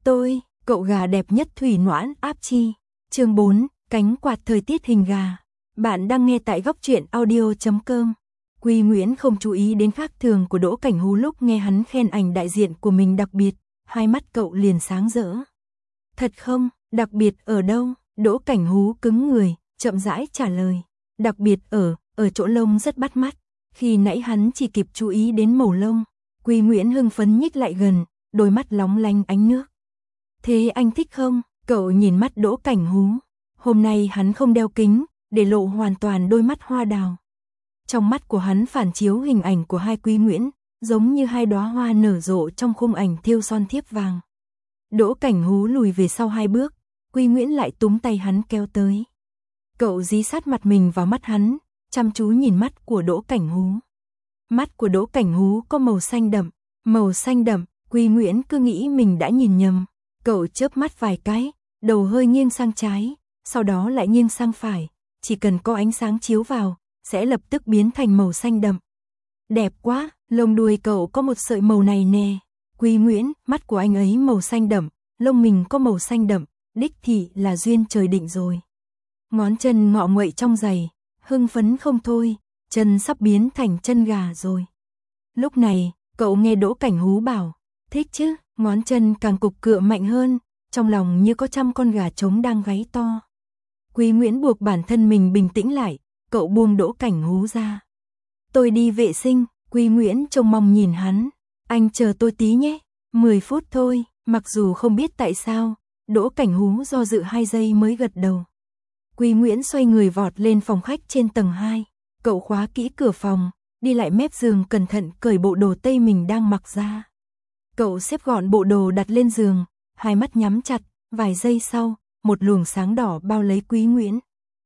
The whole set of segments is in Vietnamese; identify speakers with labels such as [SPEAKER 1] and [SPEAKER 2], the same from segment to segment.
[SPEAKER 1] Tôi, cậu gà đẹp nhất thủy noãn áp chi. Chương 4, cánh quạt thời tiết hình gà. Bạn đang nghe tại góc truyện audio.com. Quy Nguyễn không chú ý đến khác thường của Đỗ Cảnh Hú lúc nghe hắn khen ảnh đại diện của mình đặc biệt, hai mắt cậu liền sáng rỡ. Thật không, đặc biệt ở đâu? Đỗ Cảnh Hú cứng người, chậm rãi trả lời. Đặc biệt ở chỗ lông rất bắt mắt. Khi nãy hắn chỉ kịp chú ý đến màu lông. Quy Nguyễn hưng phấn nhích lại gần, đôi mắt lóng lánh ánh nước. Thế anh thích không? Cậu nhìn mắt Đỗ Cảnh Hú. Hôm nay hắn không đeo kính, để lộ hoàn toàn đôi mắt hoa đào. Trong mắt của hắn phản chiếu hình ảnh của hai Quy Nguyễn, giống như hai đóa hoa nở rộ trong khung ảnh thêu son thiếp vàng. Đỗ Cảnh Hú lùi về sau 2 bước, Quy Nguyễn lại túm tay hắn kéo tới. Cậu dí sát mặt mình vào mắt hắn, chăm chú nhìn mắt của Đỗ Cảnh Hú. Mắt của Đỗ Cảnh Hú có màu xanh đậm, Quy Nguyễn cứ nghĩ mình đã nhìn nhầm. Cậu chớp mắt vài cái, đầu hơi nghiêng sang trái, sau đó lại nghiêng sang phải, chỉ cần có ánh sáng chiếu vào, sẽ lập tức biến thành màu xanh đậm. Đẹp quá, lông đuôi cậu có một sợi màu này nè. Quy Nguyễn, mắt của anh ấy màu xanh đậm, lông mình có màu xanh đậm, đích thị là duyên trời định rồi. Ngón chân ngọ nguậy trong giày, hưng phấn không thôi, chân sắp biến thành chân gà rồi. Lúc này, cậu nghe Đỗ Cảnh Hú bảo, thích chứ, ngón chân càng cục cựa mạnh hơn, trong lòng như có trăm con gà trống đang gáy to. Quy Nguyễn buộc bản thân mình bình tĩnh lại, cậu buông Đỗ Cảnh Hú ra. Tôi đi vệ sinh, Quy Nguyễn trông mong nhìn hắn, anh chờ tôi tí nhé, 10 phút thôi, mặc dù không biết tại sao, Đỗ Cảnh Hú do dự 2 giây mới gật đầu. Quy Nguyễn xoay người vọt lên phòng khách trên tầng 2, cậu khóa kỹ cửa phòng, đi lại mép giường cẩn thận cởi bộ đồ tây mình đang mặc ra. Cậu xếp gọn bộ đồ đặt lên giường, hai mắt nhắm chặt, vài giây sau, một luồng sáng đỏ bao lấy Quy Nguyễn.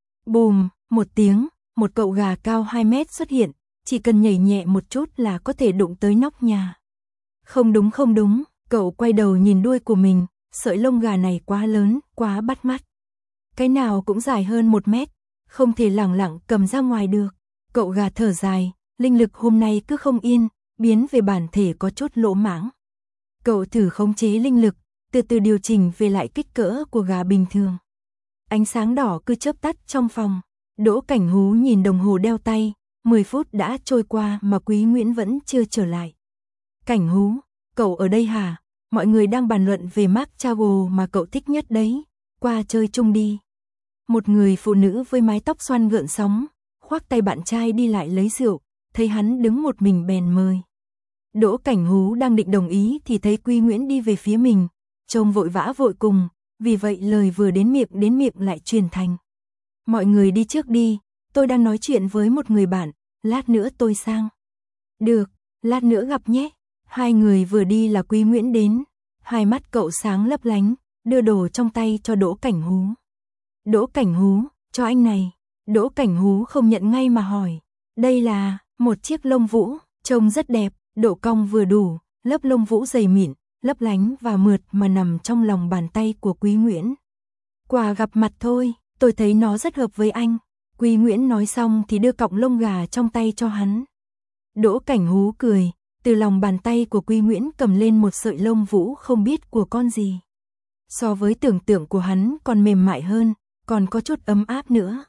[SPEAKER 1] Bùm, một tiếng, một cậu gà cao 2 mét xuất hiện, chỉ cần nhảy nhẹ một chút là có thể đụng tới nóc nhà. Không đúng, cậu quay đầu nhìn đuôi của mình, sợi lông gà này quá lớn, quá bắt mắt. Cái nào cũng dài hơn 1 mét, không thể lẳng lặng cầm ra ngoài được. Cậu gà thở dài, linh lực hôm nay cứ không yên, biến về bản thể có chút lỗ mãng. Cậu thử khống chế linh lực, từ từ điều chỉnh về lại kích cỡ của gà bình thường. Ánh sáng đỏ cứ chớp tắt trong phòng. Đỗ Cảnh Hú nhìn đồng hồ đeo tay, 10 phút đã trôi qua mà Quy Nguyễn vẫn chưa trở lại. Cảnh Hú, cậu ở đây hả? Mọi người đang bàn luận về Mark Chagall mà cậu thích nhất đấy. Qua chơi chung đi. Một người phụ nữ với mái tóc xoăn gợn sóng, khoác tay bạn trai đi lại lấy rượu, thấy hắn đứng một mình bèn mời. Đỗ Cảnh Hú đang định đồng ý thì thấy Quy Nguyễn đi về phía mình, trông vội vã vội cùng, vì vậy lời vừa đến miệng lại truyền thành. Mọi người đi trước đi, tôi đang nói chuyện với một người bạn, lát nữa tôi sang. Được, lát nữa gặp nhé. 2 người vừa đi là Quy Nguyễn đến, hai mắt cậu sáng lấp lánh, đưa đồ trong tay cho Đỗ Cảnh Hú. Đỗ Cảnh Hú, cho anh này. Đỗ Cảnh Hú không nhận ngay mà hỏi. Đây là một chiếc lông vũ, trông rất đẹp, độ cong vừa đủ, lớp lông vũ dày mịn, lấp lánh và mượt mà nằm trong lòng bàn tay của Quy Nguyễn. Quà gặp mặt thôi, tôi thấy nó rất hợp với anh. Quy Nguyễn nói xong thì đưa cọng lông gà trong tay cho hắn. Đỗ Cảnh Hú cười, từ lòng bàn tay của Quy Nguyễn cầm lên một sợi lông vũ không biết của con gì. So với tưởng tượng của hắn còn mềm mại hơn, còn có chút ấm áp nữa.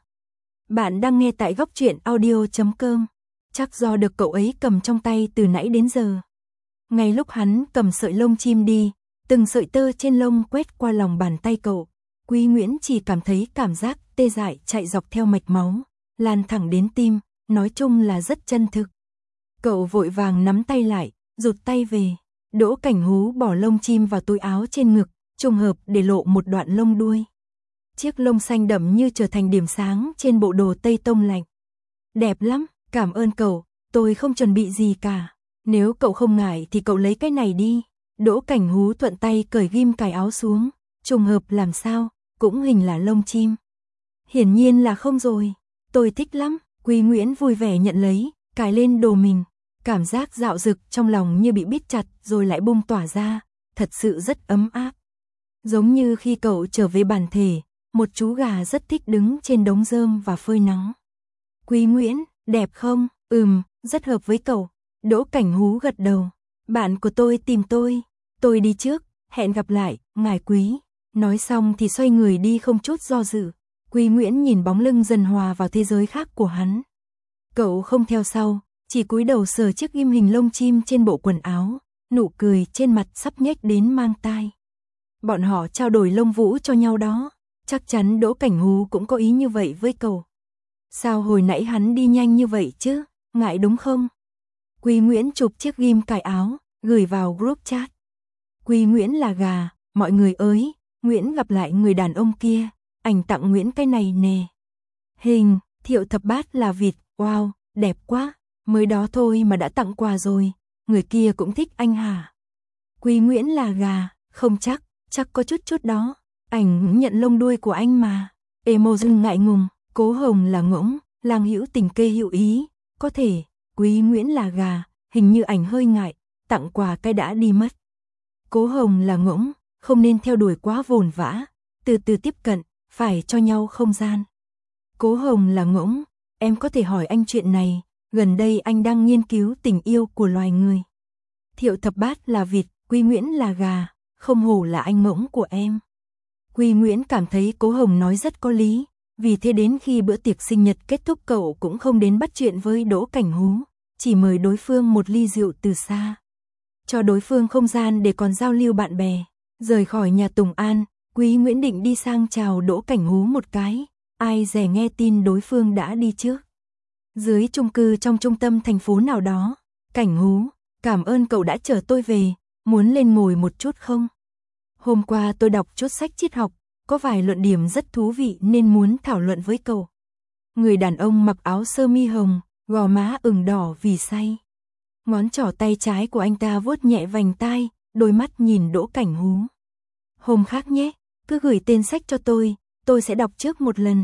[SPEAKER 1] Bạn đang nghe tại góc truyện audio.com. Chắc do được cậu ấy cầm trong tay từ nãy đến giờ. Ngay lúc hắn cầm sợi lông chim đi, từng sợi tơ trên lông quét qua lòng bàn tay cậu, Quy Nguyễn chỉ cảm thấy cảm giác tê dại chạy dọc theo mạch máu, lan thẳng đến tim, nói chung là rất chân thực. Cậu vội vàng nắm tay lại, rụt tay về. Đỗ Cảnh Hú bỏ lông chim vào túi áo trên ngực, trùng hợp để lộ một đoạn lông đuôi. Chiếc lông xanh đậm như trở thành điểm sáng trên bộ đồ tây tông lạnh. Đẹp lắm, cảm ơn cậu, tôi không chuẩn bị gì cả. Nếu cậu không ngại thì cậu lấy cái này đi. Đỗ Cảnh Hú thuận tay cởi ghim cài áo xuống, trùng hợp làm sao, cũng hình là lông chim. Hiển nhiên là không rồi, tôi thích lắm. Quy Nguyễn vui vẻ nhận lấy, cài lên đồ mình. Cảm giác dạo dực trong lòng như bị bít chặt rồi lại bung tỏa ra, thật sự rất ấm áp. Giống như khi cậu trở về bản thể, một chú gà rất thích đứng trên đống rơm và phơi nắng. Quy Nguyễn, đẹp không? Rất hợp với cậu. Đỗ Cảnh Hú gật đầu. Bạn của tôi tìm tôi đi trước, Hẹn gặp lại, ngài Quý. Nói xong thì xoay người đi không chút do dự. Quý Nguyễn nhìn bóng lưng dần hòa vào thế giới khác của hắn. Cậu không theo sau, chỉ cúi đầu sờ chiếc ghim hình lông chim trên bộ quần áo, nụ cười trên mặt sắp nhếch đến mang tai. Bọn họ trao đổi lông vũ cho nhau đó, chắc chắn Đỗ Cảnh Hú cũng có ý như vậy với cậu. Sao hồi nãy hắn đi nhanh như vậy chứ, ngại đúng không? Quý Nguyễn chụp chiếc ghim cài áo, gửi vào group chat. Quý Nguyễn là gà, mọi người ơi, Nguyễn gặp lại người đàn ông kia, ảnh tặng Nguyễn cái này nè. Hình, Thiệu Thập Bát là vịt, wow, đẹp quá, mới đó thôi mà đã tặng quà rồi, người kia cũng thích anh hả? Quý Nguyễn là gà, không chắc có chút đó, ảnh nhận lông đuôi của anh mà. Emoji ngại ngùng, Cố Hồng là ngỗng, lang hữu tình kê hữu ý, có thể, Quý Nguyễn là gà, hình như ảnh hơi ngại, tặng quà cái đã đi mất. Cố Hồng là ngỗng, không nên theo đuổi quá vồn vã, từ từ tiếp cận, phải cho nhau không gian. Cố Hồng là ngỗng, em có thể hỏi anh chuyện này, gần đây anh đang nghiên cứu tình yêu của loài người. Thiệu Thập Bát là vịt, Quý Nguyễn là gà, không hổ là anh ngỗng của em. Quý Nguyễn cảm thấy Cố Hồng nói rất có lý, vì thế đến khi bữa tiệc sinh nhật kết thúc cậu cũng không đến bắt chuyện với Đỗ Cảnh Hú, chỉ mời đối phương một ly rượu từ xa. Cho đối phương không gian để còn giao lưu bạn bè. Rời khỏi nhà Tùng An, Quý Nguyễn định đi sang chào Đỗ Cảnh Hú một cái, ai dè nghe tin đối phương đã đi trước. Dưới chung cư trong trung tâm thành phố nào đó, Cảnh Hú, cảm ơn cậu đã chở tôi về, muốn lên ngồi một chút không? Hôm qua tôi đọc chút sách triết học, có vài luận điểm rất thú vị nên muốn thảo luận với cậu. Người đàn ông mặc áo sơ mi hồng, gò má ửng đỏ vì say. Ngón trỏ tay trái của anh ta vuốt nhẹ vành tai, đôi mắt nhìn Đỗ Cảnh Hú. Hôm khác nhé, cứ gửi tên sách cho tôi sẽ đọc trước một lần.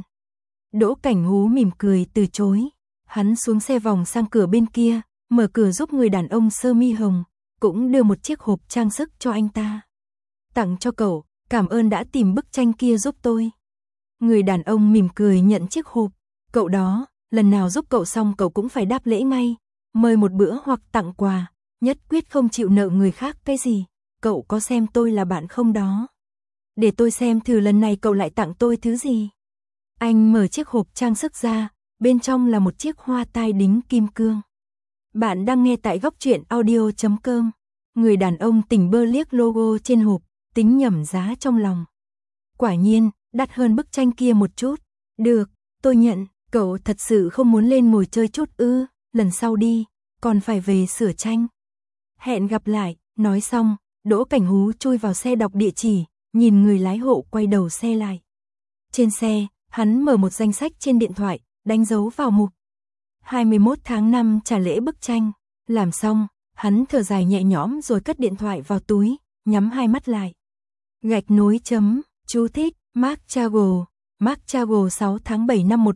[SPEAKER 1] Đỗ Cảnh Hú mỉm cười từ chối. Hắn xuống xe vòng sang cửa bên kia, mở cửa giúp người đàn ông sơ mi hồng, cũng đưa một chiếc hộp trang sức cho anh ta. Tặng cho cậu, cảm ơn đã tìm bức tranh kia giúp tôi. Người đàn ông mỉm cười nhận chiếc hộp. Cậu đó, lần nào giúp cậu xong cậu cũng phải đáp lễ ngay. Mời một bữa hoặc tặng quà, nhất quyết không chịu nợ người khác cái gì. Cậu có xem tôi là bạn không đó? Để tôi xem thử lần này cậu lại tặng tôi thứ gì. Anh mở chiếc hộp trang sức ra, bên trong là một chiếc hoa tai đính kim cương. Bạn đang nghe tại góc truyện audio.com. Người đàn ông tỉnh bơ liếc logo trên hộp, tính nhẩm giá trong lòng. Quả nhiên, đắt hơn bức tranh kia một chút. Được, tôi nhận, cậu thật sự không muốn lên ngồi chơi chút ư, lần sau đi, còn phải về sửa tranh. Hẹn gặp lại, nói xong, Đỗ Cảnh Hú chui vào xe đọc địa chỉ, nhìn người lái hộ quay đầu xe lại. Trên xe, hắn mở một danh sách trên điện thoại, đánh dấu vào mục 21 tháng 5 trả lễ bức tranh. Làm xong, hắn thở dài nhẹ nhõm rồi cất điện thoại vào túi, nhắm hai mắt lại. Gạch nối chấm, chú thích, Marc Chagall 6 tháng 7 năm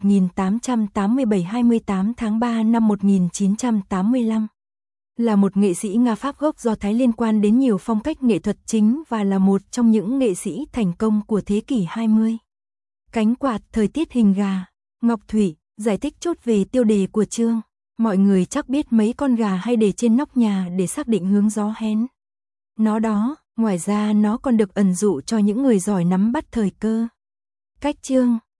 [SPEAKER 1] 1887 28 tháng 3 năm 1985. Là một nghệ sĩ Nga Pháp gốc Do Thái liên quan đến nhiều phong cách nghệ thuật chính và là một trong những nghệ sĩ thành công của thế kỷ 20. Cánh quạt thời tiết hình gà. Ngọc Thủy, giải thích chút về tiêu đề của chương. Mọi người chắc biết mấy con gà hay để trên nóc nhà để xác định hướng gió hén. Nó đó, ngoài ra nó còn được ẩn dụ cho những người giỏi nắm bắt thời cơ. Cách chương.